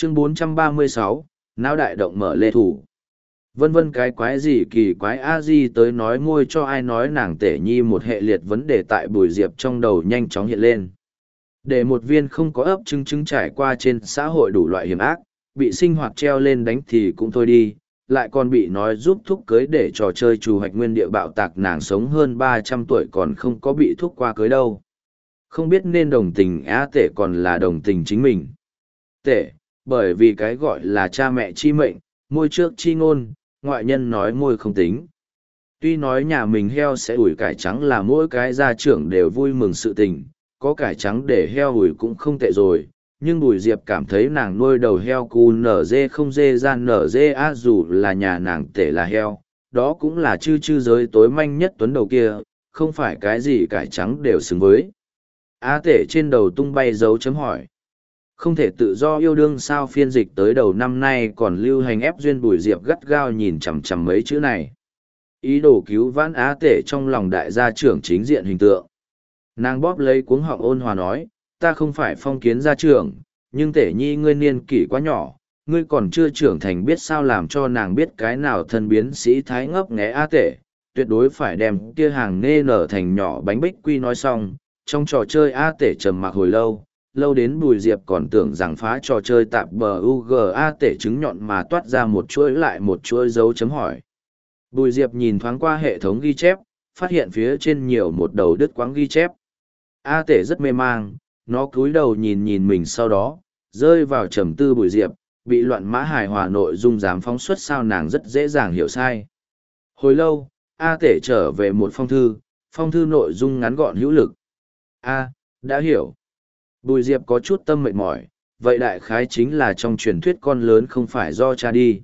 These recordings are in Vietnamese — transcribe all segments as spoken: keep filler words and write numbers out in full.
Chương bốn trăm ba mươi sáu, não đại động mở lê thủ. Vân vân cái quái gì kỳ quái a di tới nói ngôi cho ai nói nàng tể nhi một hệ liệt vấn đề tại Bùi Diệp trong đầu nhanh chóng hiện lên. Để một viên không có ấp trứng trứng trải qua trên xã hội đủ loại hiểm ác, bị sinh hoạt treo lên đánh thì cũng thôi đi, lại còn bị nói giúp thúc cưới để trò chơi trù hoạch nguyên địa bạo tạc nàng sống hơn ba trăm tuổi còn không có bị thúc qua cưới đâu. Không biết nên đồng tình á tể còn là đồng tình chính mình. Tể, bởi vì cái gọi là cha mẹ chi mệnh, môi trước chi ngôn, ngoại nhân nói môi không tính. Tuy nói nhà mình heo sẽ ủi cải trắng là mỗi cái gia trưởng đều vui mừng sự tình, có cải trắng để heo ủi cũng không tệ rồi, nhưng Bùi Diệp cảm thấy nàng nuôi đầu heo cu nở dê không dê gian nở dê á dù là nhà nàng tể là heo, đó cũng là chư chư giới tối manh nhất tuấn đầu kia, không phải cái gì cải trắng đều xứng với. Á tể trên đầu tung bay dấu chấm hỏi. Không thể tự do yêu đương sao phiên dịch tới đầu năm nay còn lưu hành ép duyên. Bùi Diệp gắt gao nhìn chằm chằm mấy chữ này. Ý đồ cứu vãn á tể trong lòng đại gia trưởng chính diện hình tượng. Nàng bóp lấy cuống họng ôn hòa nói, ta không phải phong kiến gia trưởng, nhưng tể nhi ngươi niên kỷ quá nhỏ, ngươi còn chưa trưởng thành biết sao làm cho nàng biết cái nào thân biến sĩ thái ngấp nghé á tể, tuyệt đối phải đem kia hàng nê nở thành nhỏ bánh bích quy nói xong. Trong trò chơi á tể trầm mặc hồi lâu, lâu đến Bùi Diệp còn tưởng rằng phá trò chơi tạp bờ u giê a tể trứng nhọn mà toát ra một chuỗi lại một chuỗi dấu chấm hỏi. Bùi Diệp nhìn thoáng qua hệ thống ghi chép, phát hiện phía trên nhiều một đầu đứt quãng ghi chép. A tể rất mê mang, nó cúi đầu nhìn nhìn mình sau đó, rơi vào trầm tư. Bùi Diệp, bị loạn mã hài hòa nội dung dám phóng xuất sao nàng rất dễ dàng hiểu sai. Hồi lâu, A tể trở về một phong thư, phong thư nội dung ngắn gọn hữu lực. A, đã hiểu. Bùi Diệp có chút tâm mệt mỏi, vậy đại khái chính là trong truyền thuyết con lớn không phải do cha đi.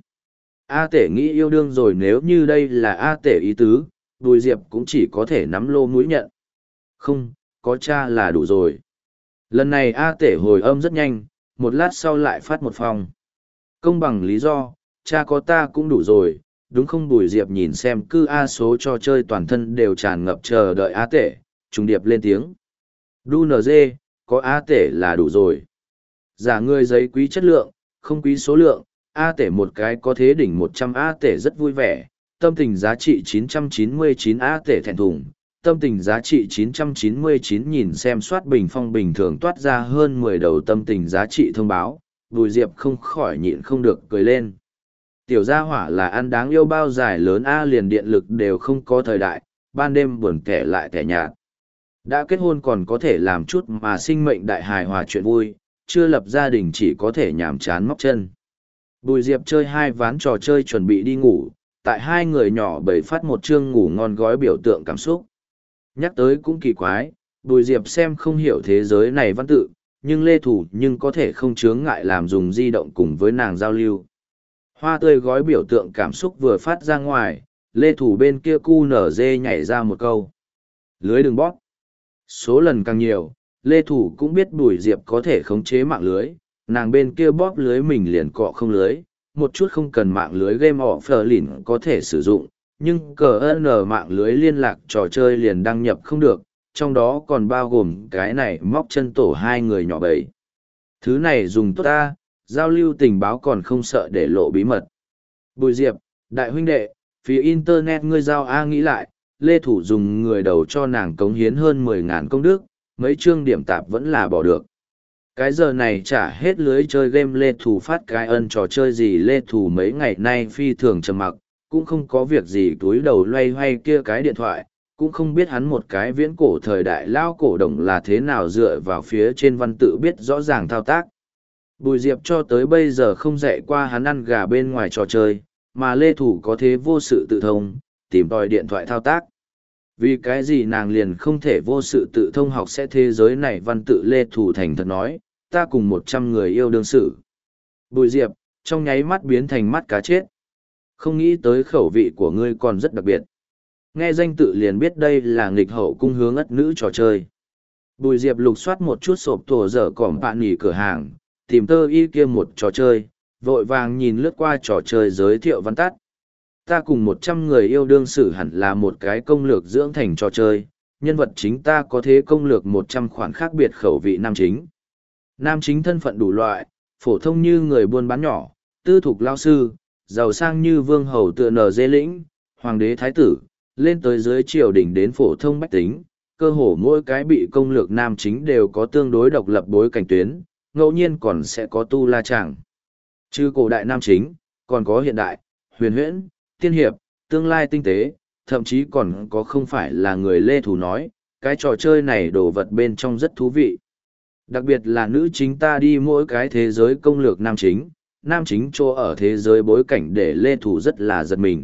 A tể nghĩ yêu đương rồi, nếu như đây là A tể ý tứ, Bùi Diệp cũng chỉ có thể nắm lô mũi nhận. Không, có cha là đủ rồi. Lần này A tể hồi âm rất nhanh, một lát sau lại phát một phòng. Công bằng lý do, cha có ta cũng đủ rồi, đúng không? Bùi Diệp nhìn xem cứ A số trò chơi toàn thân đều tràn ngập chờ đợi A tể, trùng điệp lên tiếng. Đu en giê, có A tể là đủ rồi. Giả người giấy quý chất lượng, không quý số lượng, A tể một cái có thế đỉnh một trăm A tể rất vui vẻ, tâm tình giá trị chín trăm chín mươi chín A tể thẹn thùng, tâm tình giá trị chín trăm chín mươi chín. Nhìn xem soát bình phong bình thường toát ra hơn mười đầu tâm tình giá trị thông báo, Bùi Diệp không khỏi nhịn không được cười lên. Tiểu gia hỏa là ăn đáng yêu bao dài lớn A, liền điện lực đều không có thời đại, ban đêm buồn kẻ lại kẻ nhạt. Đã kết hôn còn có thể làm chút mà sinh mệnh đại hài hòa chuyện vui, chưa lập gia đình chỉ có thể nhàm chán móc chân. Bùi Diệp chơi hai ván trò chơi chuẩn bị đi ngủ, tại hai người nhỏ bày phát một chương ngủ ngon gói biểu tượng cảm xúc. Nhắc tới cũng kỳ quái, Bùi Diệp xem không hiểu thế giới này văn tự, nhưng Lê Thủ nhưng có thể không chướng ngại làm dùng di động cùng với nàng giao lưu. Hoa tươi gói biểu tượng cảm xúc vừa phát ra ngoài, Lê Thủ bên kia cu nở dê nhảy ra một câu. Lưới đừng bóp. Số lần càng nhiều, Lê Thủ cũng biết Bùi Diệp có thể khống chế mạng lưới, nàng bên kia bóp lưới mình liền cọ không lưới, một chút không cần mạng lưới game offline có thể sử dụng, nhưng cờ ơn mạng lưới liên lạc trò chơi liền đăng nhập không được, trong đó còn bao gồm cái này móc chân tổ hai người nhỏ bầy. Thứ này dùng tốt ta, giao lưu tình báo còn không sợ để lộ bí mật. Bùi Diệp, đại huynh đệ, phía Internet ngươi giao A nghĩ lại, Lê Thủ dùng người đầu cho nàng cống hiến hơn mười ngàn công đức, mấy chương điểm tạp vẫn là bỏ được. Cái giờ này trả hết lưới chơi game Lê Thủ phát cái ân trò chơi gì. Lê Thủ mấy ngày nay phi thường trầm mặc, cũng không có việc gì túi đầu loay hoay kia cái điện thoại, cũng không biết hắn một cái viễn cổ thời đại lao cổ đồng là thế nào dựa vào phía trên văn tự biết rõ ràng thao tác. Bùi Diệp cho tới bây giờ không dạy qua hắn ăn gà bên ngoài trò chơi, mà Lê Thủ có thế vô sự tự thông, tìm tòi điện thoại thao tác. Vì cái gì nàng liền không thể vô sự tự thông học sẽ thế giới này văn tự. Lê Thủ thành thật nói, ta cùng một trăm người yêu đương sự. Bùi Diệp, trong nháy mắt biến thành mắt cá chết. Không nghĩ tới khẩu vị của ngươi còn rất đặc biệt. Nghe danh tự liền biết đây là nghịch hậu cung hướng ất nữ trò chơi. Bùi Diệp lục soát một chút sộp tổ dở cỏm bạn nghỉ cửa hàng, tìm tơ y kia một trò chơi, vội vàng nhìn lướt qua trò chơi giới thiệu văn tắt. Ta cùng một trăm người yêu đương sử hẳn là một cái công lược dưỡng thành trò chơi, nhân vật chính ta có thế công lược một trăm khoản khác biệt khẩu vị nam chính. Nam chính thân phận đủ loại, phổ thông như người buôn bán nhỏ, tư thục lao sư, giàu sang như vương hầu tựa nở dê lĩnh, hoàng đế thái tử, lên tới dưới triều đình đến phổ thông bách tính, cơ hồ mỗi cái bị công lược nam chính đều có tương đối độc lập bối cảnh tuyến, ngẫu nhiên còn sẽ có tu la chàng. Trừ cổ đại nam chính, còn có hiện đại, huyền huyễn, tiên hiệp, tương lai tinh tế, thậm chí còn có không phải là người lê thủ nói, cái trò chơi này đồ vật bên trong rất thú vị. Đặc biệt là nữ chính ta đi mỗi cái thế giới công lược nam chính, nam chính chỗ ở thế giới bối cảnh để lê thủ rất là giật mình.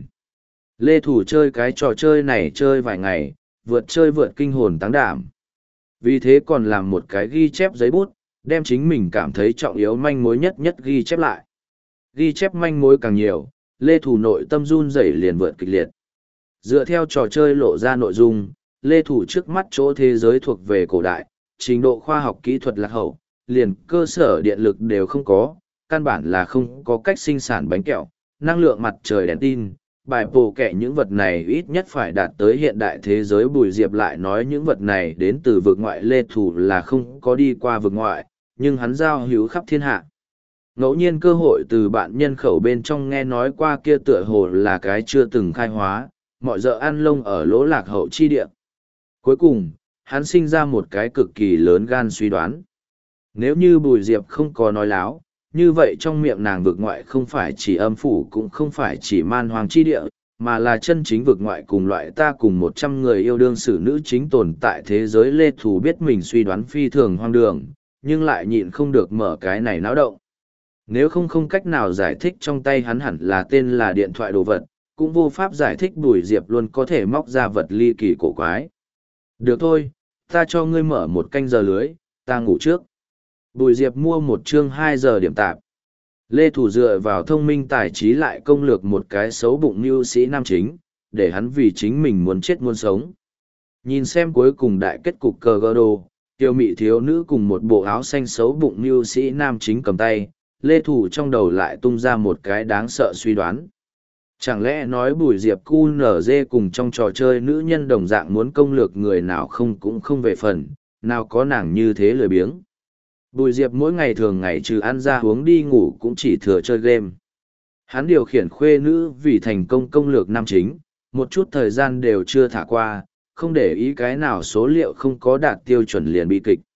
Lê thủ chơi cái trò chơi này chơi vài ngày, vượt chơi vượt kinh hồn táng đảm. Vì thế còn làm một cái ghi chép giấy bút, đem chính mình cảm thấy trọng yếu manh mối nhất nhất ghi chép lại. Ghi chép manh mối càng nhiều, lê thủ nội tâm run rẩy liền vượt kịch liệt. Dựa theo trò chơi lộ ra nội dung, lê thủ trước mắt chỗ thế giới thuộc về cổ đại, trình độ khoa học kỹ thuật lạc hậu, liền cơ sở điện lực đều không có, căn bản là không có cách sinh sản bánh kẹo, năng lượng mặt trời đèn tin, bài bổ kẹ những vật này ít nhất phải đạt tới hiện đại thế giới. Bùi Diệp lại nói những vật này đến từ vực ngoại, lê thủ là không có đi qua vực ngoại, nhưng hắn giao hữu khắp thiên hạ. Ngẫu nhiên cơ hội từ bạn nhân khẩu bên trong nghe nói qua kia tựa hồ là cái chưa từng khai hóa, mọi dợ ăn lông ở lỗ lạc hậu chi địa. Cuối cùng, hắn sinh ra một cái cực kỳ lớn gan suy đoán. Nếu như Bùi Diệp không có nói láo, như vậy trong miệng nàng vực ngoại không phải chỉ âm phủ cũng không phải chỉ man hoàng chi địa, mà là chân chính vực ngoại cùng loại ta cùng một trăm người yêu đương xử nữ chính tồn tại thế giới. Lê Thủ biết mình suy đoán phi thường hoang đường, nhưng lại nhịn không được mở cái này náo động. Nếu không không cách nào giải thích trong tay hắn hẳn là tên là điện thoại đồ vật, cũng vô pháp giải thích Bùi Diệp luôn có thể móc ra vật ly kỳ cổ quái. Được thôi, ta cho ngươi mở một canh giờ lưới, ta ngủ trước. Bùi Diệp mua một chương hai giờ điểm tạp. Lê Thủ dựa vào thông minh tài trí lại công lược một cái xấu bụng mưu sĩ nam chính, để hắn vì chính mình muốn chết muốn sống. Nhìn xem cuối cùng đại kết cục cờ gơ đồ, tiêu mị thiếu nữ cùng một bộ áo xanh xấu bụng mưu sĩ nam chính cầm tay, Lê Thủ trong đầu lại tung ra một cái đáng sợ suy đoán. Chẳng lẽ nói Bùi Diệp cu nở dê cùng trong trò chơi nữ nhân đồng dạng muốn công lược người nào không cũng không về phần, nào có nàng như thế lười biếng. Bùi Diệp mỗi ngày thường ngày trừ ăn ra uống đi ngủ cũng chỉ thừa chơi game. Hắn điều khiển khuê nữ vì thành công công lược nam chính, một chút thời gian đều chưa thả qua, không để ý cái nào số liệu không có đạt tiêu chuẩn liền bi kịch.